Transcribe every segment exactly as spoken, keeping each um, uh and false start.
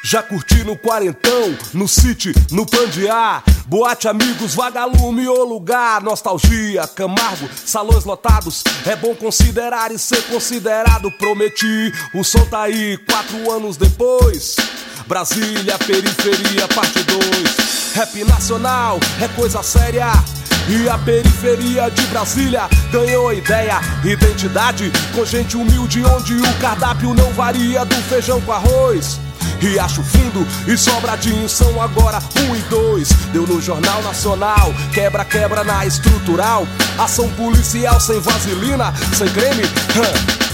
Já curti no quarentão, no City, no Pandiá, boate, amigos, vagalume ou lugar. Nostalgia, Camargo, salões lotados. É bom considerar e ser considerado. Prometi, o som tá aí quatro anos depois. Brasília, periferia, parte dois. Rap nacional é coisa séria. E a periferia de Brasília ganhou ideia, identidade, com gente humilde onde o cardápio não varia do feijão com arroz. Riacho Fundo e Sobradinho são agora um e dois. Deu no Jornal Nacional, quebra-quebra na estrutural. Ação policial sem vaselina, sem creme. Hum.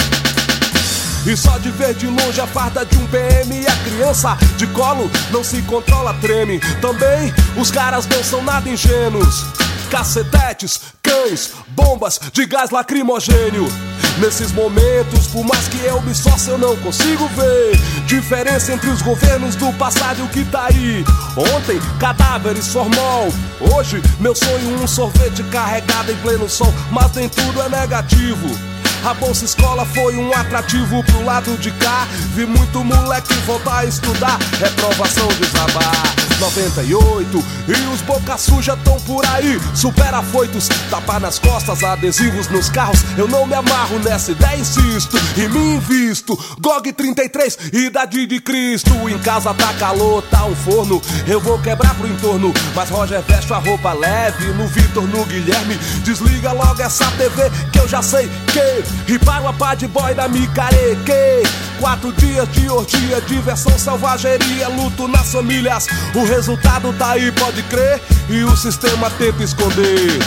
E só de ver de longe a farda de um P M e a criança de colo não se controla, treme. Também os caras não são nada ingênuos. Cacetetes, cães, bombas de gás lacrimogênio. Nesses momentos, por mais que eu me esforce, eu não consigo ver diferença entre os governos do passado e o que tá aí. Ontem, cadáveres, formol. Hoje, meu sonho, um sorvete carregado em pleno sol. Mas nem tudo é negativo. A Bolsa Escola foi um atrativo pro lado de cá. Vi muito moleque voltar a estudar. Reprovação desabar. noventa e oito e os boca suja tão por aí. Super afoitos, tapa nas costas, adesivos nos carros. Eu não me amarro nessa ideia, insisto e me invisto. G O G trinta e três, idade de Cristo. Em casa tá calor, tá um forno. Eu vou quebrar pro entorno, mas Roger veste a roupa leve. No Vitor, no Guilherme, desliga logo essa T V que eu já sei que. E para o bad boy da micareque. Quatro dias de orgia, diversão, selvageria, luto nas famílias. O resultado tá aí, pode crer, e o sistema tenta esconder.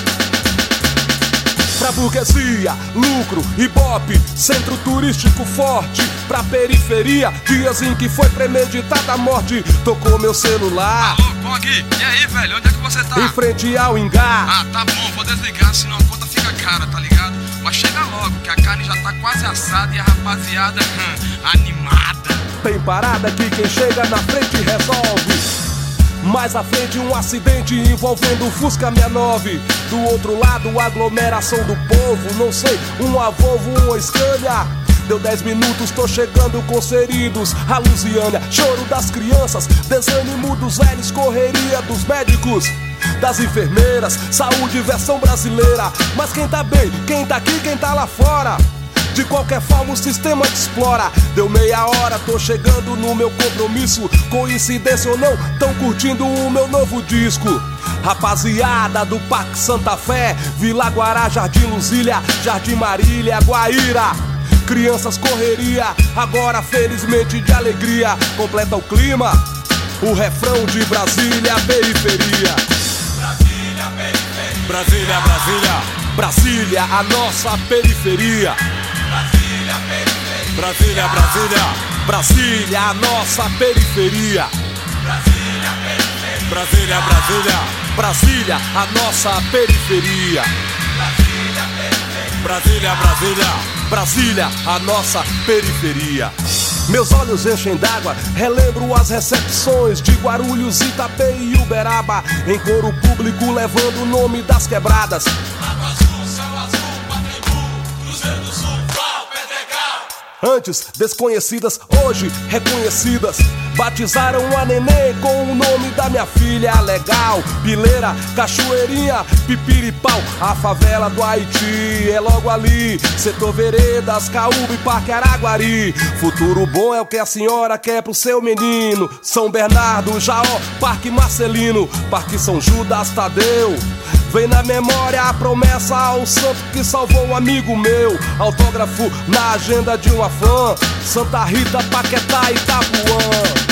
Pra burguesia, lucro, ibope, centro turístico forte. Pra periferia, dias em que foi premeditada a morte. Tocou meu celular. Alô, Pog, e aí, velho, onde é que você tá? Em frente ao Ingá. Ah, tá bom, vou desligar, senão a conta fica cara, tá ligado? Mas chega logo, que a carne já tá quase assada e a rapaziada hum, animada. Tem parada que quem chega na frente resolve. Mais à frente um acidente envolvendo o Fusca sessenta e nove. Do outro lado aglomeração do povo. Não sei, um Volvo, uma Scania. Deu dez minutos, tô chegando com feridos. A Lusiânia, choro das crianças, desânimo dos velhos, correria dos médicos, das enfermeiras, saúde versão brasileira. Mas quem tá bem, quem tá aqui, quem tá lá fora. De qualquer forma o sistema te explora. Deu meia hora, tô chegando no meu compromisso. Coincidência ou não, tão curtindo o meu novo disco. Rapaziada do Parque Santa Fé, Vila Guará, Jardim Luzília, Jardim Marília, Guaíra. Crianças correria, agora felizmente de alegria. Completa o clima, o refrão de Brasília, periferia. Brasília, periferia. Brasília, Brasília, Brasília, a nossa periferia. Brasília, periferia. Brasília, Brasília, Brasília, a nossa periferia. Brasília, periferia. Brasília, Brasília, Brasília, a nossa periferia. Brasília, periferia. Brasília, Brasília, Brasília, a nossa periferia. Meus olhos enchem d'água, relembro as recepções de Guarulhos, Itapê e Uberaba. Em coro público levando o nome das quebradas. Água Azul, Céu Azul, Pacaembu, Cruzeiro do Sul, Pau, Pedregal. Antes desconhecidas, hoje reconhecidas. Batizaram a neném com o nome da minha filha. Legal, Pileira, Cachoeirinha, Pipiripau. A favela do Haiti é logo ali. Setor Veredas, Caúba e Parque Araguari. Futuro bom é o que a senhora quer pro seu menino. São Bernardo, Jaó, Parque Marcelino, Parque São Judas Tadeu. Vem na memória a promessa ao santo que salvou um amigo meu. Autógrafo na agenda de uma fã. Santa Rita, Paquetá e Itapuã.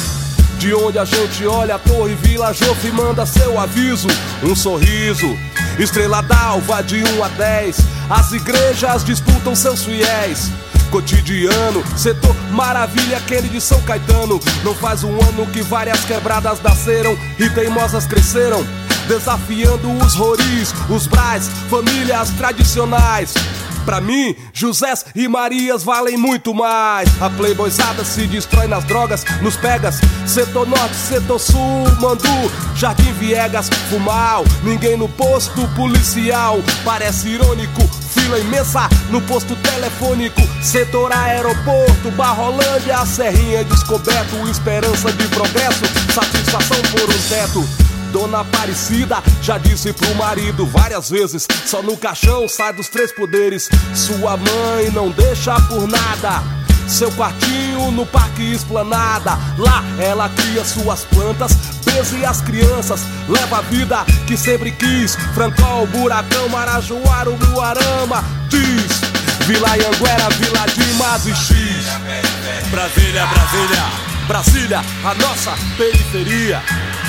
De onde a gente olha a Torre Vila Jofe manda seu aviso. Um sorriso, estrela d'alva de um a dez. As igrejas disputam seus fiéis. Cotidiano, setor maravilha, aquele de São Caetano. Não faz um ano que várias quebradas nasceram e teimosas cresceram, desafiando os roris, os brais, famílias tradicionais. Pra mim, Josés e Marias valem muito mais. A playboyzada se destrói nas drogas, nos pegas. Setor norte, setor sul, Mandu, Jardim Viegas, Fumal. Ninguém no posto policial, parece irônico, filho fila imensa no posto telefônico, setor aeroporto, Barrolândia, a Serrinha descoberto, esperança de progresso, satisfação por um teto. Dona Aparecida já disse pro marido várias vezes, só no caixão sai dos três poderes. Sua mãe não deixa por nada seu quartinho no Parque Esplanada. Lá ela cria suas plantas, beze as crianças, leva a vida que sempre quis. Francol, Buracão, Marajoara, Umuarama, diz Vila Anhanguera, Vila Dimas e X. Brasília, Brasília, Brasília, a nossa periferia.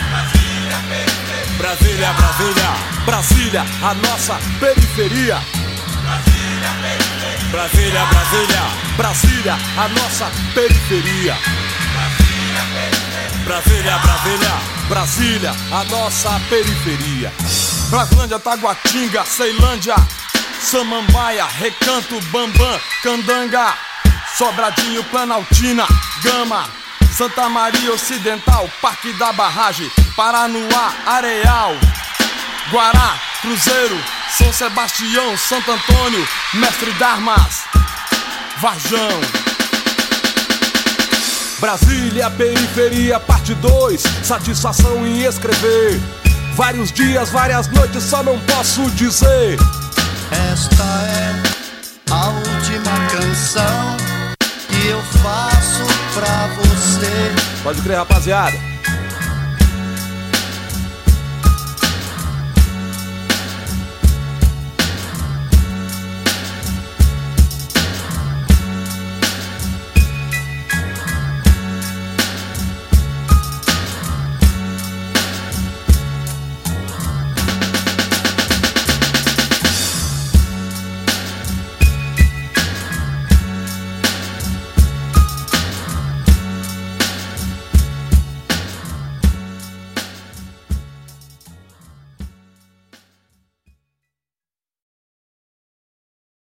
Brasília, Brasília, Brasília, a nossa periferia. Brasília, Brasília, Brasília, a nossa periferia. Brasília, Brasília, Brasília, a nossa periferia. Braslândia, Taguatinga, Ceilândia, Samambaia, Recanto, Bambam, Candanga, Sobradinho, Planaltina, Gama, Santa Maria Ocidental, Parque da Barragem, Paranoá, Areal, Guará, Cruzeiro, São Sebastião, Santo Antônio, Mestre d'Armas, Varjão. Brasília, periferia, parte dois, satisfação em escrever. Vários dias, várias noites, só não posso dizer. Esta é a última canção que eu faço pra você. Pode crer, rapaziada.